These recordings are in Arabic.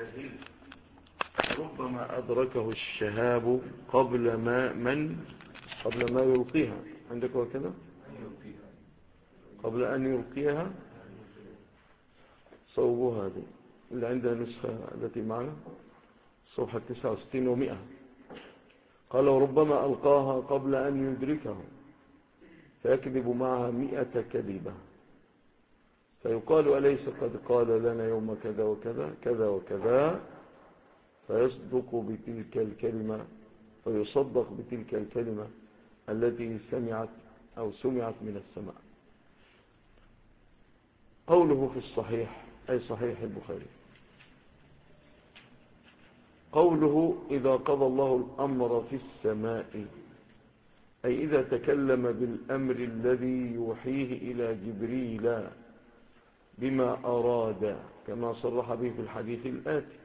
ربما أدركه الشهاب قبل ما يلقيها. عندك وكذا قبل أن يلقيها. صوبوا هذه اللي عندها نسخة التي معنا صفحة 69 و100. قال وربما ألقاها قبل أن يدركه فيكذب معها 100 كذبة، فيقال أليس قد قال لنا يوم كذا وكذا كذا وكذا، فيصدق بتلك الكلمة، فيصدق بتلك الكلمة التي سمعت من السماء. قوله في الصحيح أي صحيح البخاري، قوله إذا قضى الله الأمر في السماء، أي إذا تكلم بالأمر الذي يوحيه إلى جبريل بما أراد، كما صرح به في الحديث الآتي،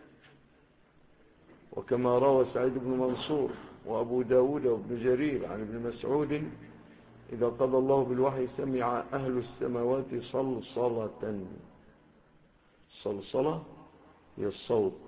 وكما روى سعيد بن منصور وأبو داود وابن جرير عن ابن مسعود إذا قضى الله بالوحي سمع أهل السماوات صلصلة. الصلصلة هي الصوت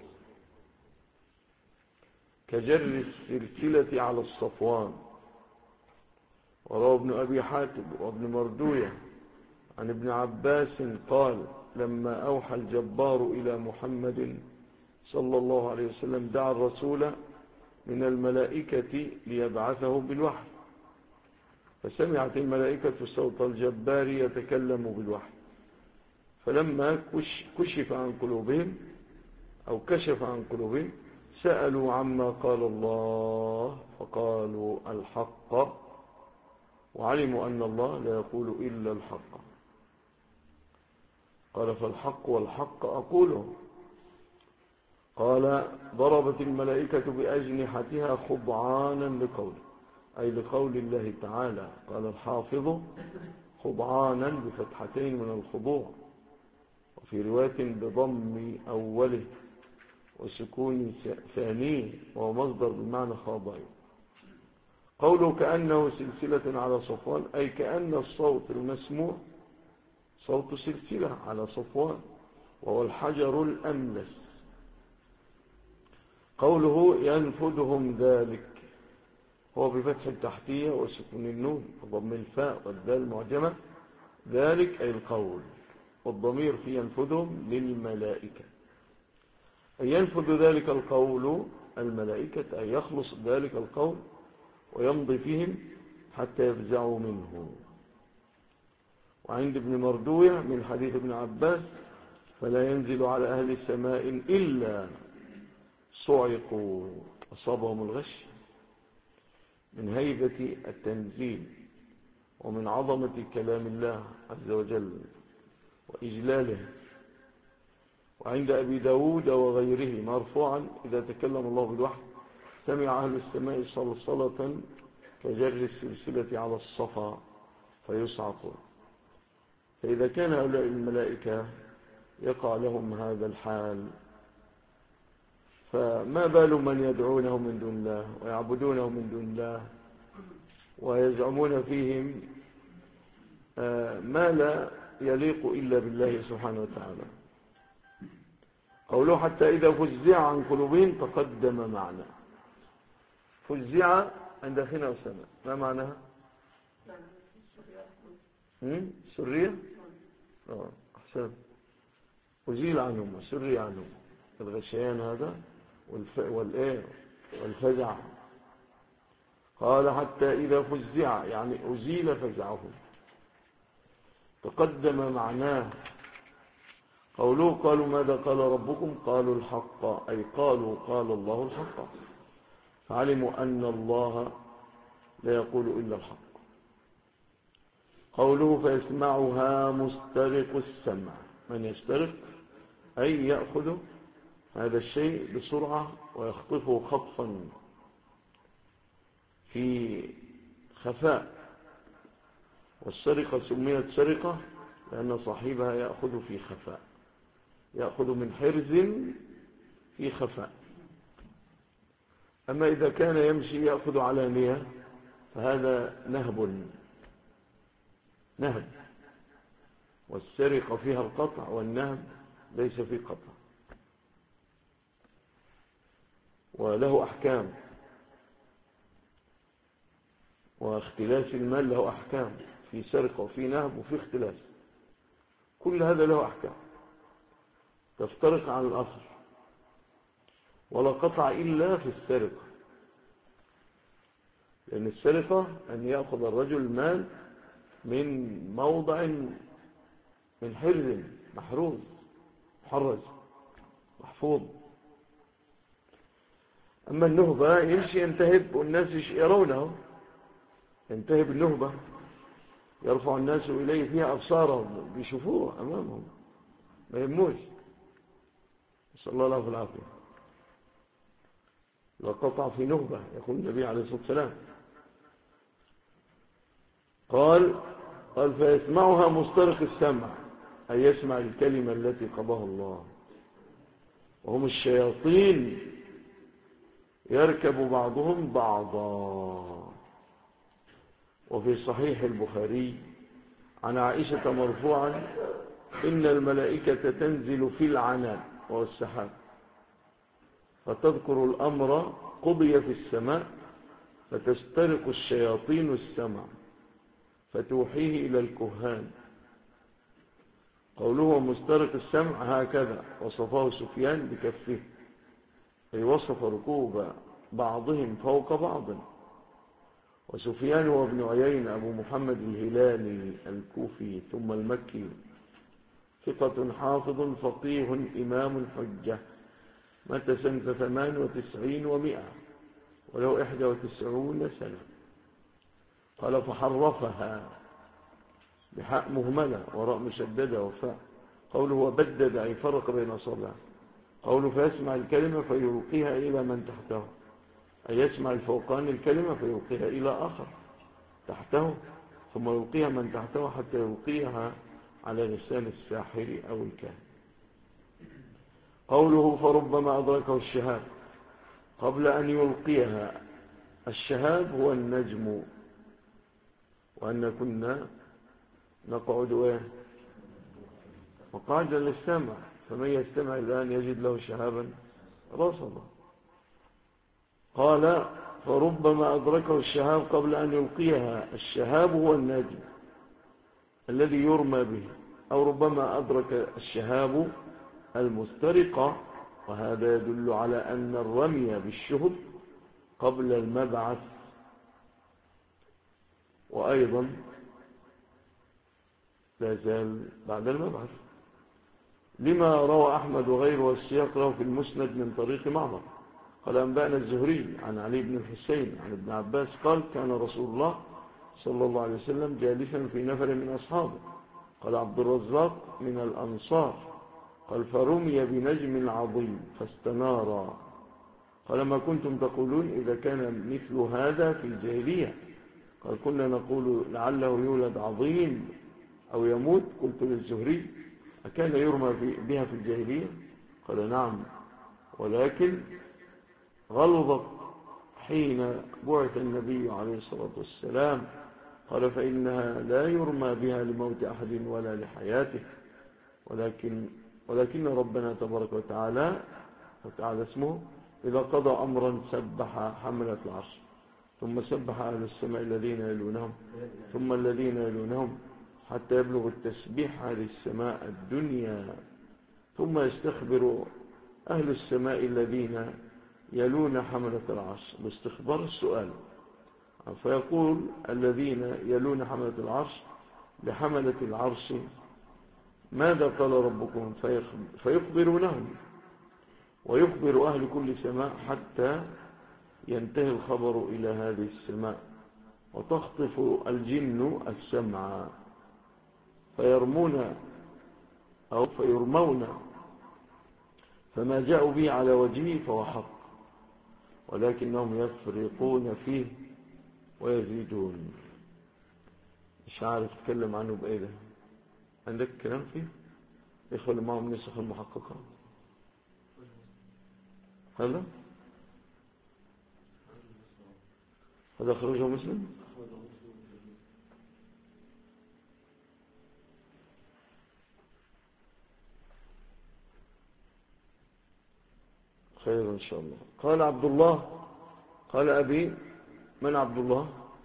كجر السلسلة على الصفوان. وروى ابن أبي حاتم وابن مردوية عن ابن عباس قال لما أوحى الجبار إلى محمد صلى الله عليه وسلم دعا الرسول من الملائكة ليبعثه بالوحي، فسمعت الملائكة صوت الجبار يتكلم بالوحي، فلما كشف عن قلوبهم سألوا عما قال الله فقالوا الحق، وعلموا أن الله لا يقول إلا الحق. قال فالحق والحق أقوله. قال ضربت الملائكة بأجنحتها خضعانا لقوله، أي لقول الله تعالى. قال الحافظ خضعانا بفتحتين من الخضوع، وفي رواية بضم أوله وسكون ثانيه، وهو مصدر بمعنى خاضعين. قوله كأنه سلسلة على صفوان، أي كأن الصوت المسموع صوت سلسلة على صفوان، وهو الحجر الأملس. قوله ينفذهم ذلك، هو بفتح التحتية وسكون النون وضم الفاء والدال المعجمة. ذلك أي القول، والضمير في ينفذهم للملائكة، أي ينفذ ذلك القول الملائكة، أي يخلص ذلك القول ويمضي فيهم حتى يفزعوا منه. وعند ابن مردوية من حديث ابن عباس فلا ينزل على أهل السماء إلا صعقوا، أصابهم الغش، من هيبة التنزيل ومن عظمة كلام الله عز وجل وإجلاله. وعند أبي داود وغيره مرفوعا إذا تكلم الله بالوحي سمع أهل السماء صلصلة كجر السلسلة على الصفا فيصعقون. فإذا كان هؤلاء الملائكة يقع لهم هذا الحال، فما بال من يدعونه من دون الله ويعبدونه من دون الله ويزعمون فيهم ما لا يليق إلا بالله سبحانه وتعالى. قوله حتى إذا فزع عن قلوبهم تقدم معنا. فزع عند خنا وسنة ما معناها؟ سرية؟ أحسن. أزيل عنهم سري عنهم الغشيان هذا والفزع. قال حتى إذا فزع يعني أزيل فزعهم. تقدم معناه. قوله قالوا ماذا قال ربكم؟ قالوا الحق، أي قالوا قال الله الحق، فعلموا أن الله لا يقول إلا الحق. قوله فيسمعها مسترق السمع، من يسترق أي يأخذ هذا الشيء بسرعة ويخطفه خطفا في خفاء. والسرقة سميت سرقة لأن صاحبها يأخذ في خفاء، يأخذ من حرز في خفاء. أما إذا كان يمشي يأخذ علانية فهذا نهب، والسرقة فيها القطع والنهب ليس في قطع. وله أحكام، واختلاس المال له أحكام، في سرقة وفي نهب وفي اختلاس، كل هذا له أحكام تفترق عن الآخر. ولا قطع إلا في السرقة، لأن السرقة أن يأخذ الرجل المال من موضع، من حرز محروز محرز محفوظ. أما النهبة يمشي ينتهب والناس يرونه، ينتهب النهبة، يرفع الناس إليه فيها أبصارهم، بيشوفوه أمامهم، ما يهموش. صلى الله عليه العافية. لا قطع في نهبة، يقول النبي عليه الصلاة والسلام. قال فيسمعها مسترق السمع، أي يسمع الكلمة التي قضاها الله، وهم الشياطين يركب بعضهم بعضا. وفي صحيح البخاري عن عائشة مرفوعا: إن الملائكة تنزل في العنان وهو السحاب، فتذكر الأمر قضي في السماء، فتسترق الشياطين السمع فتوحيه إلى الكهان. قوله مسترق السمع هكذا وصفه سفيان بكفه، أي وصف ركوب بعضهم فوق بعض. وسفيان هو ابن عيين أبو محمد الهلالي الكوفي ثم المكي، ثقة حافظ فقيه إمام حجة، مات سنة 98 و100 ولو 91 سنة. قال فحرفها بحاء مهملة وراء مشددة وفاء. قوله وبدد أي فرق بين أصابعه. قوله فيسمع الكلمة فيلقيها إلى من تحته، أي يسمع الفوقان الكلمة فيلقيها إلى آخر تحته، ثم يلقيها من تحته حتى يلقيها على لسان الساحر أو الكاهن. قوله فربما أدركه الشهاب قبل أن يلقيها. الشهاب هو النجم، وأن كنا نقعد مقعدا للسمع، فمن يستمع الآن يجد له شهابا رصدا. قال فربما أدركه الشهاب قبل أن يلقيها. الشهاب هو النجم الذي يرمى به، أو ربما أدرك الشهاب المسترقة، وهذا يدل على أن الرمي بالشهب قبل المبعث، وأيضا لا زال بعد المبعث، لما روى أحمد وغيره والسياق له في المسند من طريق معمر. قال أنبأنا الزهري عن علي بن الحسين عن ابن عباس قال كان رسول الله صلى الله عليه وسلم جالسا في نفر من أصحابه. قال عبد الرزاق من الأنصار. قال فرمي بنجم عظيم فاستنارا. قال ما كنتم تقولون إذا كان مثل هذا في الجاهلية؟ قال كنا نقول لعله يولد عظيم أو يموت. قلت للزهري أكان يرمى بها في الجاهلية؟ قال نعم، ولكن غلظت حين بعث النبي عليه الصلاة والسلام. قال فإنها لا يرمى بها لموت أحد ولا لحياته، ولكن ربنا تبارك وتعالى اسمه إذا قضى أمرا سبح حملة العرش، ثم سبح أهل السماء الذين يلونهم ثم الذين يلونهم حتى يبلغ التسبيح هذه السماء الدنيا، ثم يستخبر أهل السماء الذين يلون حملة العرش باستخبار السؤال، فيقول الذين يلون حملة العرش لحملة العرش ماذا قال ربكم؟ فيخبرونهم، ويخبر أهل كل سماء حتى ينتهي الخبر إلى هذه السماء، وتخطف الجن السمع فيرمون فما جاءوا به على وجهه فهو حق، ولكنهم يفرقون فيه ويزيدون. مش عارف تتكلم عنه بإيه ده؟ عندك كلام فيه؟ إخوة اللي معهم نسخ المحققة هذا أخرجه مسلم. خير إن شاء الله. قال عبد الله قال أبي، من عبد الله؟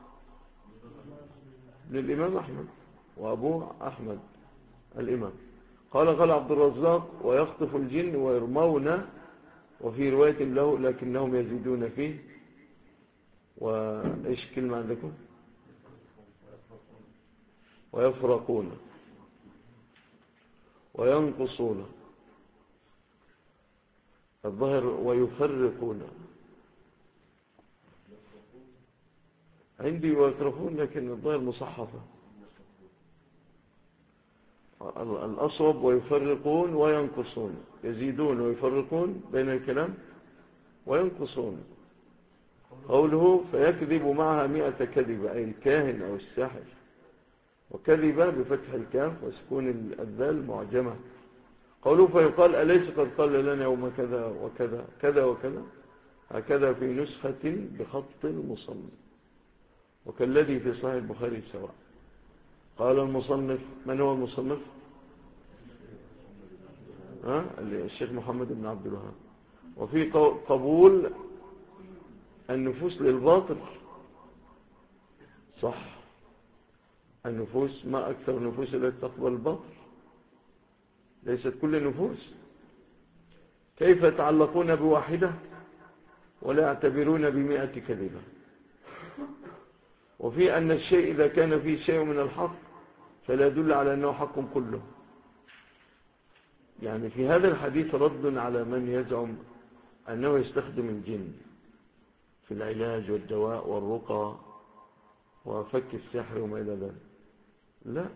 للإمام أحمد، وأبوه أحمد الإمام. قال عبد الرزاق ويخطف الجن ويرمون، وفي رواية له لكنهم يزيدون فيه. وإيش كلمة عندكم؟ ويفرقون وينقصون، الظاهر ويفرقون عندي، ويتركون، لكن الظاهر مصحفة. الأصوب ويفرقون وينقصون، يزيدون ويفرقون بين الكلام وينقصون. قوله فيكذب معها 100 كذبة، أي الكاهن أو الساحر. وكذبة بفتح الكاف وسكون الذال معجمة. قوله فيقال أليس قد قال لنا يوم كذا وكذا كذا وكذا، هكذا في نسخة بخط المصنف، وكالذي في صحيح البخاري سواء. قال المصنف، من هو المصنف؟ الشيخ محمد بن عبد الوهاب. وفي قبول النفوس للباطل، صح، النفوس ما أكثر النفوس التي تقبل الباطل، ليست كل النفوس. كيف يتعلقون بواحدة ولا يعتبرون ب100 كذبة؟ وفي أن الشيء إذا كان فيه شيء من الحق فلا يدل على أنه حق كله. يعني في هذا الحديث رد على من يزعم أنه يستخدم الجن في العلاج والدواء والرقى وفك السحر وما إلى ذلك. لا،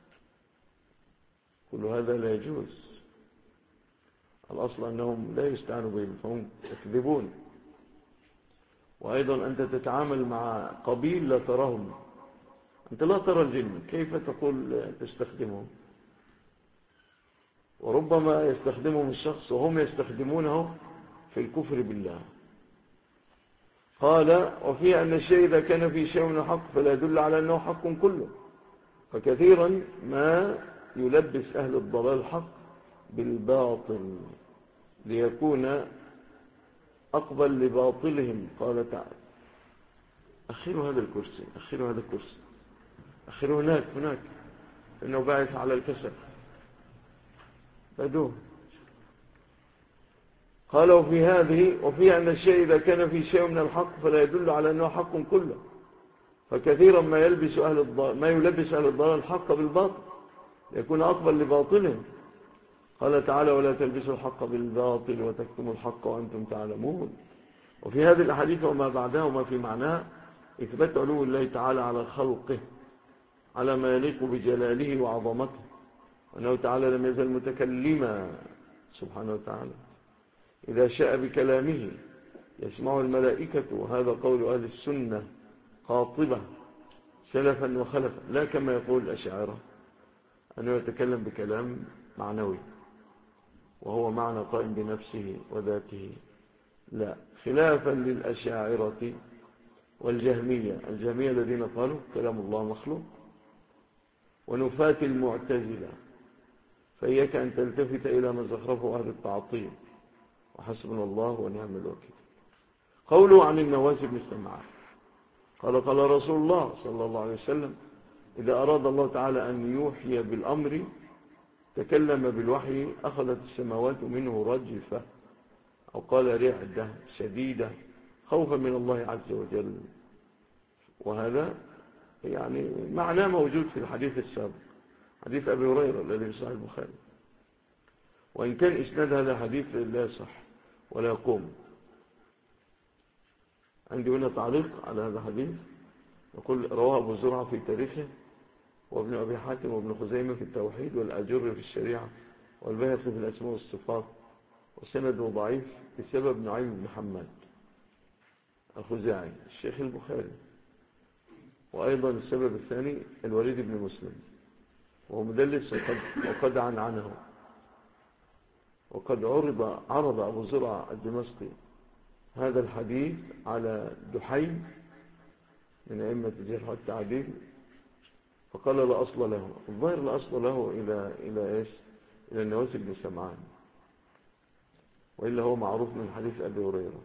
كل هذا لا يجوز. الأصل أنهم لا يستعانوا بهم، فهم يكذبون. وأيضا أنت تتعامل مع قبيل لا تراهم، أنت لا ترى الجن، كيف تقول تستخدمهم؟ وربما يستخدمهم الشخص وهم يستخدمونه في الكفر بالله. قال وفي أن الشيء إذا كان في شيء من الحق فلا يدل على أنه حق كله، فكثيرا ما يلبس أهل الضلال الحق بالباطل ليكون أقبل لباطلهم. قال تعالى أخيروا هذا الكرسي، أخيروا هذا الكرسي، أخيروا هناك إنه باعث على الكسر، بدوه. قال وفي أن الشيء إذا كان في شيء من الحق فلا يدل على أنه حق كله، فكثيرا ما يلبس أهل الضلال الحق بالباطل ليكون أقبل لباطلهم. قال تعالى ولا تلبسوا الحق بالباطل وتكتموا الحق وأنتم تعلمون. وفي هذه الأحاديث وما بعدها وما في معناها إثبات علو الله تعالى على خلقه على ما يليق بجلاله وعظمته، وأنه تعالى لم يزل متكلما سبحانه وتعالى، إذا شاء بكلامه يسمع الملائكة. وهذا قول أهل السنة قاطبة سلفا وخلفا، لا كما يقول الأشاعرة أنه يتكلم بكلام معنوي وهو معنى قائم بنفسه وذاته، لا، خلافا للأشاعرة والجهمية الذين قالوا كلام الله مخلوق، ونفاة المعتزلة. فإياك أن تلتفت إلى ما زخرفه أهل التعطيل، وحسبنا الله ونعم الوكيل. قوله عن النواس بن سمعان قال رسول الله صلى الله عليه وسلم إذا أراد الله تعالى أن يوحي بالأمر تكلم بالوحي أخذت السماوات منه رجفة، أو قال رعدة شديدة خوفا من الله عز وجل. وهذا يعني معناه موجود في الحديث السابق، حديث أبي هريرة الذي في صحيح البخاري، وإن كان إسناد هذا الحديث لا يصح ولا يقوم. عندي هنا تعليق على هذا الحديث يقول رواه أبو زرعة في تاريخه، وابن أبي حاتم وابن خزيمة في التوحيد، والأجر في الشريعة، والبيهقي في الأسماء والصفات، وسنده ضعيف بسبب نعيم بن حماد الخزاعي الشيخ البخاري. وأيضا السبب الثاني الوليد بن مسلم وهو مدلس وقد عنه. وقد عرض أبو زرعة الدمشقي هذا الحديث على دحيم من أئمة الجرح والتعديل فقال لا أصل له. الظاهر لا أصل له إلى إيش؟ إلى النواس بن سمعان. وإلا هو معروف من حديث أبي هريرة.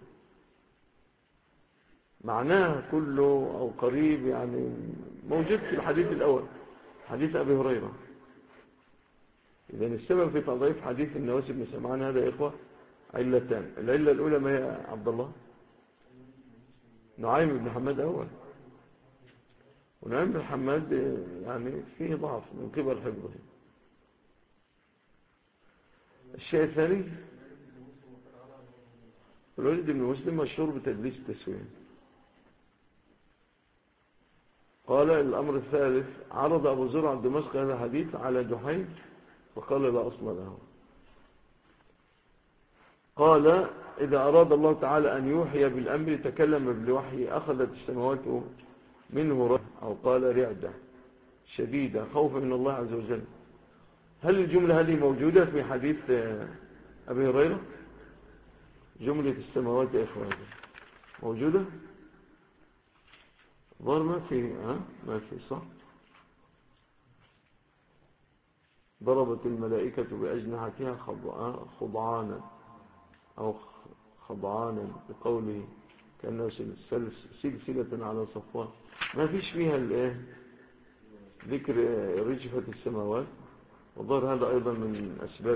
معناه كله أو قريب يعني موجود في الحديث الأول، حديث أبي هريرة. إذن السبب في تضعيف حديث النواس بن سمعان هذا يا إخوة علتان. العلة الأولى ما هي عبد الله؟ نعيم بن حماد أول، ونعيم بن حماد يعني فيه ضعف من قبل حفظه. الشيء الثاني الوليد بن مسلم مشهور بتدليس التسوية. قال الأمر الثالث: عرض أبو زرع الدمشقي هذا الحديث على جحيم فقال لا أصل له. قال: إذا أراد الله تعالى أن يوحي بالأمر تكلم بالوحي أخذت السماوات منه رعدة، أو قال رعدة شديدة خوفا من الله عز وجل. هل الجملة هذه موجودة في حديث أبي هريرة؟ جملة السماوات يا إخواني موجودة؟ ظهر ما في صح. ضربت الملائكة بأجنحتها خضعانا أو خضعانا بقوله كأنه سلسلة على صفوان. ما فيش فيها ذكر رجفة السماوات، وظهر هذا أيضا من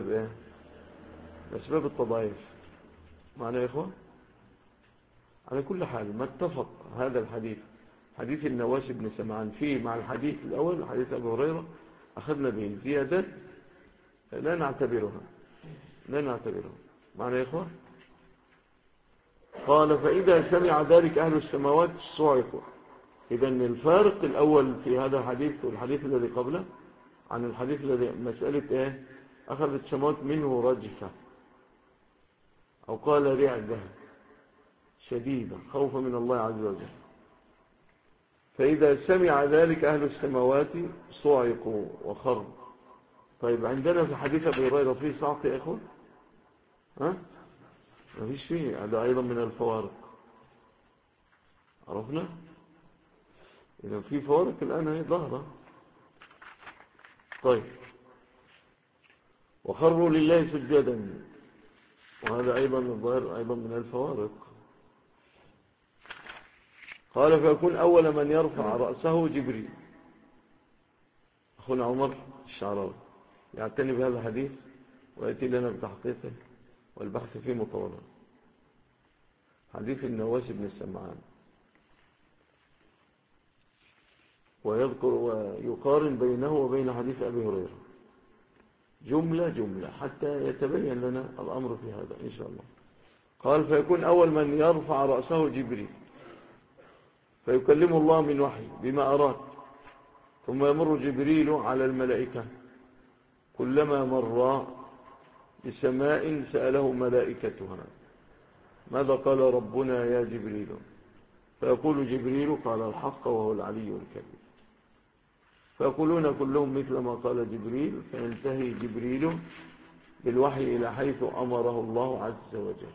أسباب التضعيف. معنا يا إخوة؟ على كل حال ما اتفق هذا الحديث حديث النواس بن سمعان فيه مع الحديث الأول حديث أبي هريرة أخذنا به الزيادات لا نعتبرها. معنا يا إخوة؟ قال: فإذا سمع ذلك أهل السماوات صعقوا. إذن الفارق الأول في هذا الحديث والحديث الذي قبله عن الحديث الذي مسألة أخذت السماوات منه رجفة، أو قال رعدة شديدة خوفا من الله عز وجل. فإذا سمع ذلك أهل السماوات صعقوا وخروا. طيب عندنا في حديث أبي هريرة فيه صعق يا إخوة؟ ما فيش فيه. هذا أيضا من الفوارق. عرفنا؟ إذا في فوارق الآن هي ظاهرة. طيب وخروا لله سجدا، وهذا أيضا الظاهر أيضا من الفوارق. قال: فيكون أول من يرفع رأسه جبريل. أخونا عمر الشعراوي يعتني بهذا الحديث ويأتي لنا بتحقيقه والبحث فيه مطولا. حديث النواس بن سمعان، ويذكر ويقارن بينه وبين حديث أبي هريرة جملة حتى يتبين لنا الأمر في هذا إن شاء الله. قال: فيكون أول من يرفع رأسه جبريل فيكلم الله من وحي بما أراد، ثم يمر جبريل على الملائكة، كلما مر بسماء سأله ملائكتها ماذا قال ربنا يا جبريل؟ فيقول جبريل قال الحق وهو العلي الكبير. فيقولون كلهم مثل ما قال جبريل، فينتهي جبريل بالوحي إلى حيث أمره الله عز وجل.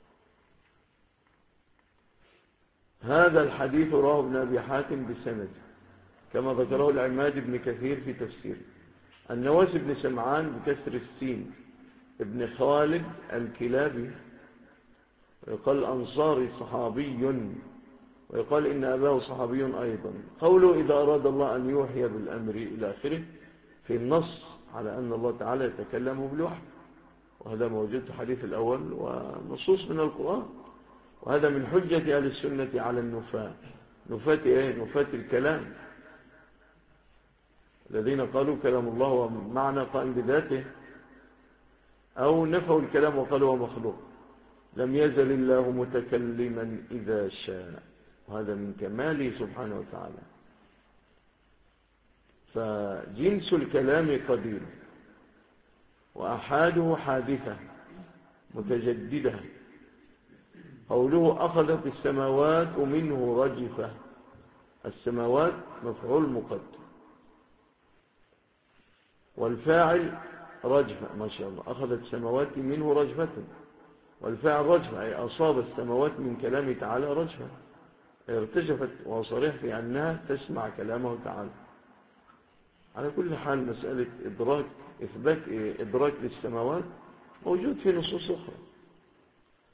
هذا الحديث رواه ابن أبي حاتم بسند كما ذكره العماد بن كثير في تفسيره. النواس بن سمعان بكسر السين ابن خالد الكلابي، ويقال الأنصاري صحابي، ويقال إن أباه صحابي أيضا. قوله إذا أراد الله أن يوحي بالأمر إلى آخره في النص على أن الله تعالى يتكلم بالوحي، وهذا موجود في الحديث الأول ونصوص من القرآن. وهذا من حجة أهل السنة على النفاة. نفاة الكلام الذين قالوا كلام الله ومعنى قائم بذاته، أو نفوا الكلام وقالوا هو مخلوق. لم يزل الله متكلما إذا شاء، وهذا من كماله سبحانه وتعالى. فجنس الكلام قدير، وأحاده حادثة متجددة. قوله أخذت السماوات منه رجفة، السماوات مفعول مقدم، والفاعل رجفة. ما شاء الله، أخذت السماوات منه رجفة، والفاعل رجفة أي أصاب السماوات من كلامه تعالى رجفة، ارتجفت، وصريح في أنها تسمع كلامه تعالى. على كل حال مسألة إثبات إدراك للسماوات موجود في نصوص أخرى،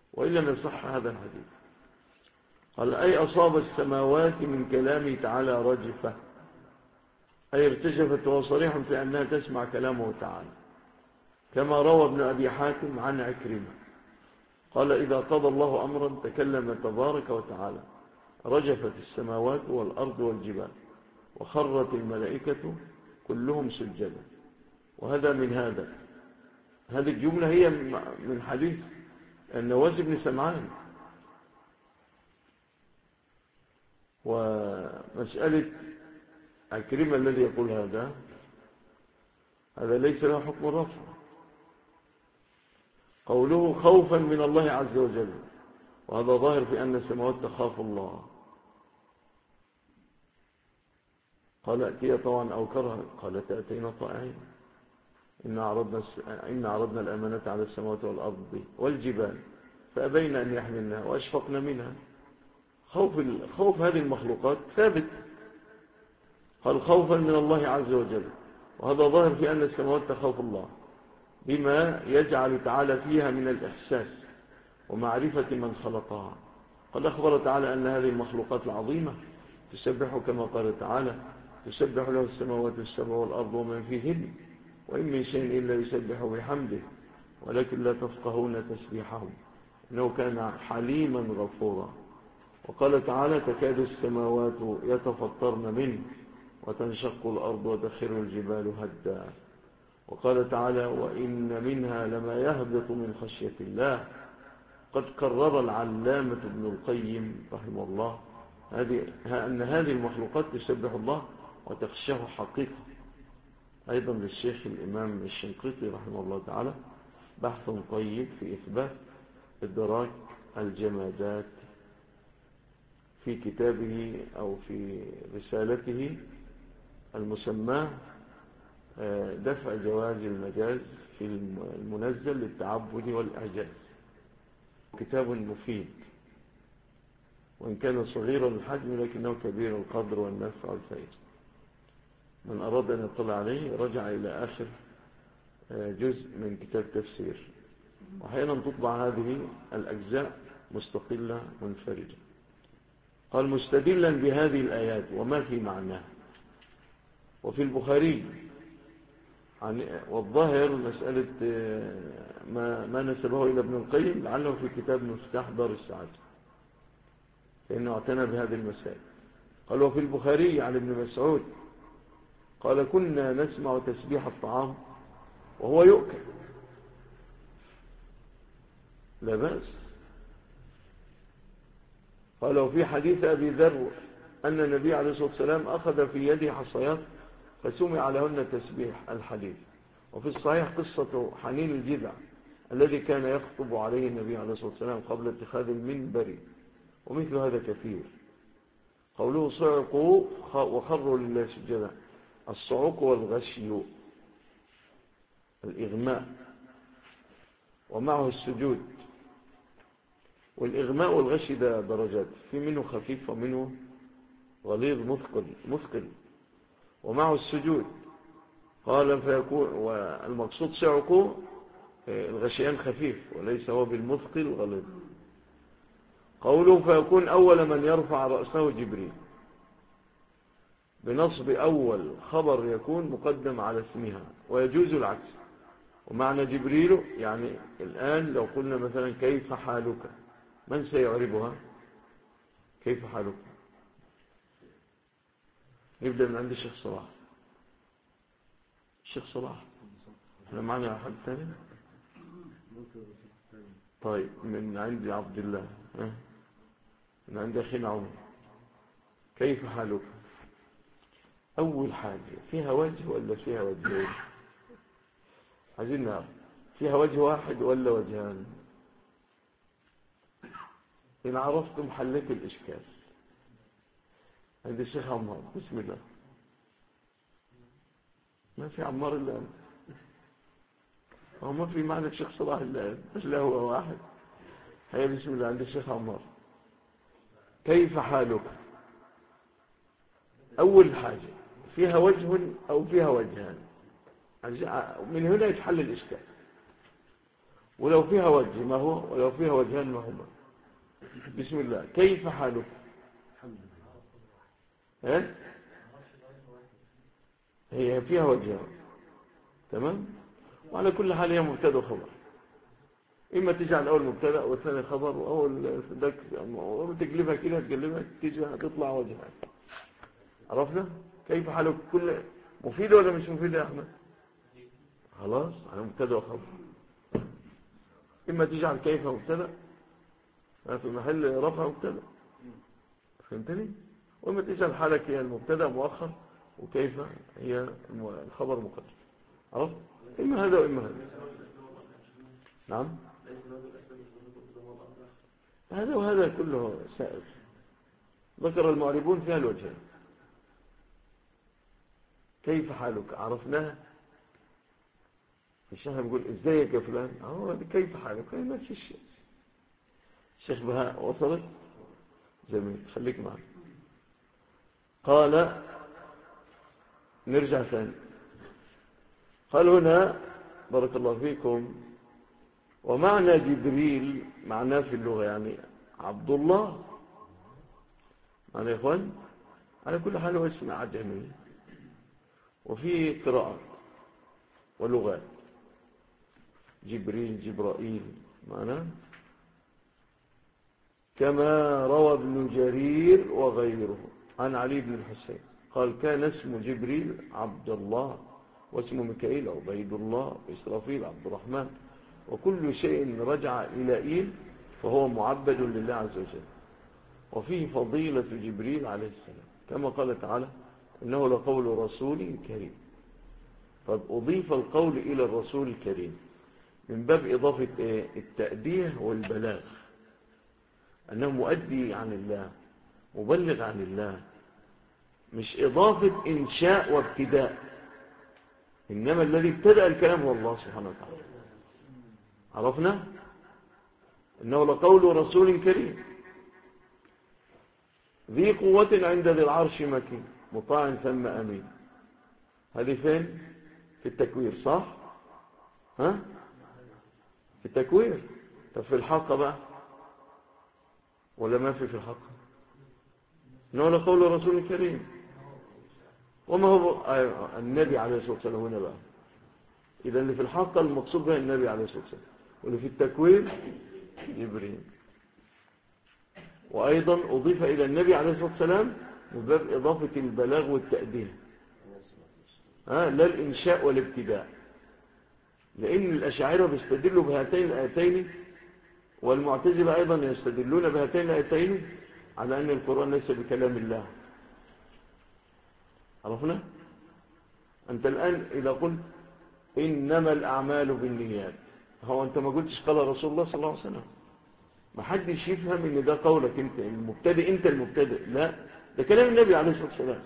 وإن لم يصح هذا الحديث. قال أي أصاب السماوات من كلامه تعالى رجفة، أي ارتجفت، وهو صريح في أنها تسمع كلامه تعالى، كما روى ابن أبي حاتم عن عكرمة قال إذا قضى الله أمرا تكلم تبارك وتعالى رجفت السماوات والأرض والجبال وخرت الملائكة كلهم سجدا. وهذا من هذا، هذه الجملة هي من حديث النواس بن سمعان. ومسألة عكرمة الذي يقول هذا ليس له حكم الرفع. قوله خوفا من الله عز وجل، وهذا ظاهر في أن السماوات تخاف الله. قال أتي طوعا أو كرها، قال تأتينا طائعين. إن عرضنا الأمانة على السماوات والأرض والجبال فأبين أن يحملنها وأشفقن منها. خوف هذه المخلوقات ثابت. قال خوفا من الله عز وجل، وهذا ظاهر في أن السماوات تخاف الله بما يجعل تعالى فيها من الإحساس ومعرفة من خلقها. قد أخبر تعالى أن هذه المخلوقات العظيمة تسبح كما قال تعالى تسبح له السماوات السبع والأرض ومن فيهن وإن من شيء إلا يسبح بحمده ولكن لا تفقهون تسبيحهم إنه كان حليما غفورا. وقال تعالى تكاد السماوات يتفطرن منه وتنشق الأرض وتخر الجبال هدا. وقال تعالى وإن منها لما يهبط من خشية الله. قد قرر العلامة ابن القيم رحمه الله أن هذه المخلوقات تسبح الله وتخشاه حقيقة. أيضا للشيخ الإمام الشنقيطي رحمه الله تعالى بحث طيب في إثبات إدراك الجمادات في كتابه أو في رسالته المسماه دفع جواز المجاز في المنزل للتعبد والإعجاز. كتاب مفيد وإن كان صغيرا الحجم لكنه كبير القدر والنفع والفائدة. من أراد أن يطلع عليه رجع إلى آخر جزء من كتاب تفسير. وأحيانا تطبع هذه الأجزاء مستقلة منفردة. قال مستدلا بهذه الآيات وما في معناها. وفي البخاري والظاهر مسألة ما نسبه إلى ابن القيم لعله في كتاب مفتاح دار السعادة فإنه اعتنى بهذه المسائل. قال وفي البخاري عن ابن مسعود قال كنا نسمع تسبيح الطعام وهو يؤكل لا بأس. قال وفي حديث أبي ذر أن النبي عليه الصلاة والسلام أخذ في يده حصيات فسمع لهن تسبيح الحديث. وفي الصحيح قصة حنين الجذع الذي كان يخطب عليه النبي عليه الصلاة والسلام قبل اتخاذ المنبر ومثل هذا كثير. قوله صعقوا وخروا لله سجدا. الصعوق والغشي الإغماء ومعه السجود. والإغماء والغشي ده درجات، في منه خفيف ومنه غليظ مثقل ومعه السجود. قال فيكون والمقصود صعقوا الغشيان خفيف وليس هو بالمثقل الغليظ. قوله فيكون أول من يرفع رأسه جبريل بنصب أول خبر يكون مقدم على اسمها ويجوز العكس. ومعنى جبريل يعني الآن لو قلنا مثلا كيف حالك من سيعربها؟ كيف حالك؟ نبدأ من عند الشيخ صلاح. الشيخ صلاح احنا معنا أحد ثاني؟ طيب من عند عبد الله من عند أخينا عمر. كيف حالك؟ أول حاجة فيها وجه ولا فيها وجهين؟ عايزين نعرف فيها وجه واحد ولا وجهان؟ إن عرفتم حلت الإشكال. عند الشيخ عمار بسم الله. ما في عمار إلا أنت. هو ما في معنى الشيخ صلاح إلا أنت بس لا هو واحد. هيا بسم الله عند الشيخ عمار. كيف حالك؟ أول حاجة فيها وجه أو فيها وجهان. من هنا يتحل الإشكال. ولو فيها وجه ما هو، ولو فيها وجهان ما هما. بسم الله. كيف حالك؟ هي فيها وجهان، تمام. وعلى كل حال هي مبتدا وخبر، إما تجعل أول مبتدا والثاني خبر، وأول تقلبها كده، تقلبها تيجي تطلع وجهان. عرفنا كيف حالك؟ كل مفيدة ولا مش مفيدة يا أحمد؟ خلاص على مبتدا وخبر. إما تجعل كيف مبتدا في محل رفع مبتدا، فهمتني؟ وإما تجعل حالك هي المبتدا مؤخر، وكيف هي الخبر مقدم. عرفت؟ إما هذا وإما هذا. نعم، هذا وهذا كله سائر. ذكر المعربون فيها الوجهين. كيف حالك عرفناها، الشيخ بيقول ازيك يا فلان، كيف حالك، نفس الشيء. الشيخ بهاء وصلت؟ جميل، خليك معنا. قال نرجع ثاني. قال هنا بارك الله فيكم: ومعنى جبريل معناه في اللغة يعني عبد الله. معنى يا إخوان على كل حال هو اسم عجمي، وفي قراءات ولغات. جبريل، جبرائيل، معناه كما روى ابن جرير وغيره عن علي بن الحسين قال: كان اسم جبريل عبد الله، واسم ميكائيل عبيد الله، وإسرافيل عبد الرحمن، وكل شيء رجع إلى إيل فهو معبد لله عز وجل. وفيه فضيلة جبريل عليه السلام، كما قال تعالى: إنه لقول رسول كريم. قد أضيف القول إلى الرسول الكريم من باب إضافة التأدية والبلاغ، أنه مؤدي عن الله، مبلغ عن الله، مش إضافة إنشاء وابتداء، إنما الذي ابتدأ الكلام هو الله سبحانه وتعالى. عرفنا؟ إنه لقول رسول كريم ذي قوة عند ذي العرش مكين مطاع ثم أمين. هذه فين؟ في التكوير، صح؟ ها؟ في التكوير. طب في الحق بقى ولا ما في الحق؟ إنه لقول رسول كريم. وما هو النبي عليه الصلاة والسلام هنا بقى؟ إذا اللي في الحق المقصود به النبي عليه الصلاة والسلام، واللي في التكوير جبريل. وأيضا أضيف إلى النبي عليه الصلاة والسلام من باب إضافة البلاغ والتأدية، لا الإنشاء والابتداء، لأن الأشاعرة بيستدلوا بهاتين الآيتين، والمعتزلة أيضا يستدلون بهاتين الآيتين على أن القرآن ليس بكلام الله. عرفنا؟ أنت الآن إذا قلت إنما الأعمال بالنيات، هو أنت ما قلتش قال رسول الله صلى الله عليه وسلم. ما حدش يفهم إن ده قولك أنت المبتدئ، أنت المبتدئ، لا، ده كلام النبي عليه الصلاة والسلام.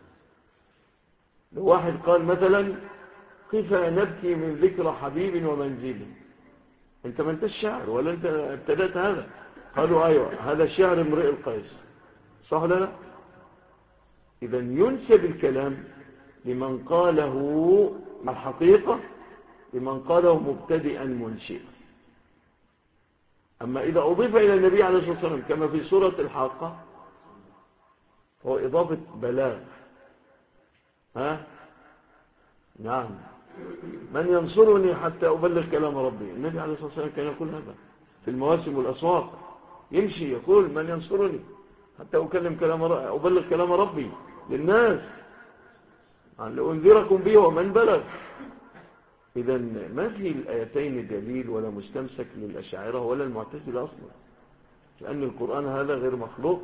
لو واحد قال مثلا: كيف نبكي من ذكر حبيب ومنزلي، أنت ما أنت الشاعر ولا أنت ابتدأت هذا؟ قالوا: أيوة، هذا شعر امرئ القيس، صح ولا لا؟ إذا ينسب الكلام لمن قاله الحقيقة، لمن قاله مبتدئا منشئا. أما إذا أضيف إلى النبي عليه الصلاة والسلام كما في سورة الحاقة هو إضافة بلاغ. نعم، من ينصرني حتى أبلغ كلام ربي. النبي عليه الصلاة والسلام كان يقول هذا في المواسم والأسواق، يمشي يقول: من ينصرني حتى أبلغ كلام ربي للناس، لأنذركم به ومن بلغ. إذا ما في الآيتين دليل ولا مستمسك للأشاعرة ولا المعتزلة أصلا، لأن القرآن هذا غير مخلوق،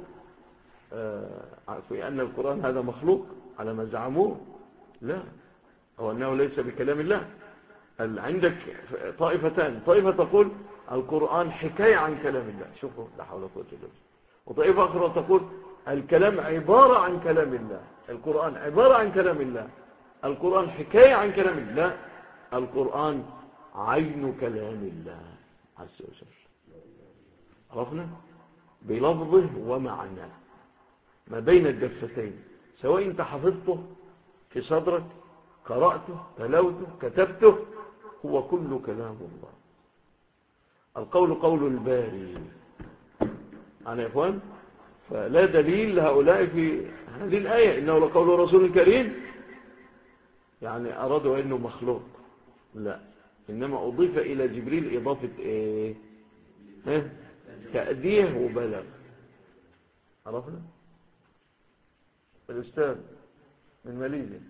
في أن القرآن هذا مخلوق على ما زعموه، لا، أو أنه ليس بكلام الله. عندك طائفتان: طائفة تقول القرآن حكاية عن كلام الله، شوفوا لا حول ولا قوة إلا بالله، وطائفة أخرى تقول الكلام عبارة عن كلام الله، القرآن عبارة عن كلام الله، القرآن حكاية عن كلام الله، القرآن عين كلام الله عز وجل. عرفنا؟ بلفظه ومعناه، ما بين الدفتين، سواء انت حفظته في صدرك، قرأته، تلوته، كتبته، هو كل كلام الله. القول قول الباري. أنا يا إخوان، فلا دليل لهؤلاء في هذه الآية إنه لقول رسول كريم يعني أرادوا أنه مخلوق، لا، إنما أضيف إلى جبريل إضافة إيه؟ تأديه وبلغ. عرفنا؟ الأستاذ من ماليزيا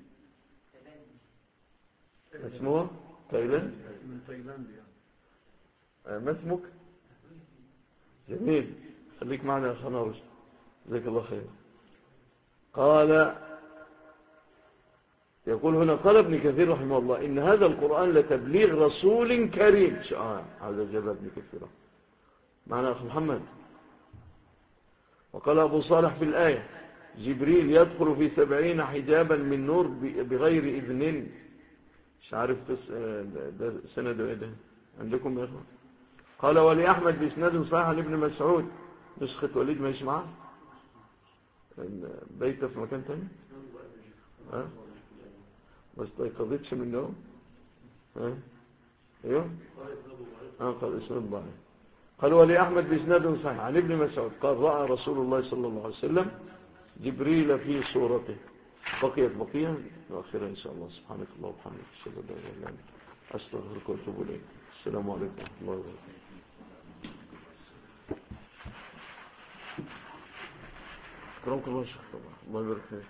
اسمه تايلاند، من تايلاند يعني. ما اسمك؟ جميل، خليك معنا يا أخنا رشد، جزاك الله خير. قال، يقول هنا قال ابن كثير رحمه الله إن هذا القرآن لتبليغ رسول كريم. هذا جاب ابن كثير معنا أخي محمد. وقال أبو صالح في الآية جبريل يدخل في 70 حجابا من نور بغير إذن. مش عارف ده سند ايه ده عندكم يا اخوان. قال ولي أحمد بإسناد صحيح عن ابن مسعود. نسخة وليد ما يسمعها بيته في مكان تاني ما استيقظتش من النوم. ايوه قال اسناد ضعيف. قال ولي أحمد بإسناد صحيح عن ابن مسعود قال رأى رسول الله صلى الله عليه وسلم جبريل في صورته. بقيت بقية نؤخرها إن شاء الله. سبحانك الله وبحمدك أشهد أن لا إله إلا أنت أستغفرك وأتوب إليك. السلام عليكم ورحمة الله وبركاته. كرمك الله شيخ طبعا، الله يبارك فيك.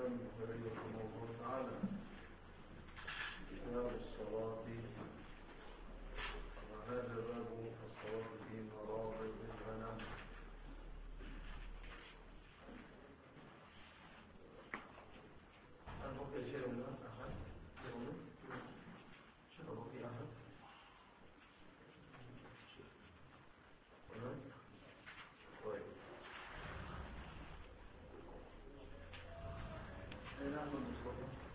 الإمام البخاري رحمه الله تعالى كتاب الصلاة، وهذا باب الصلاة في مرابط الغنم. هل بقي شيء من أحد؟ شيء بقي أحد؟ طيب أين أحمد مصطفى؟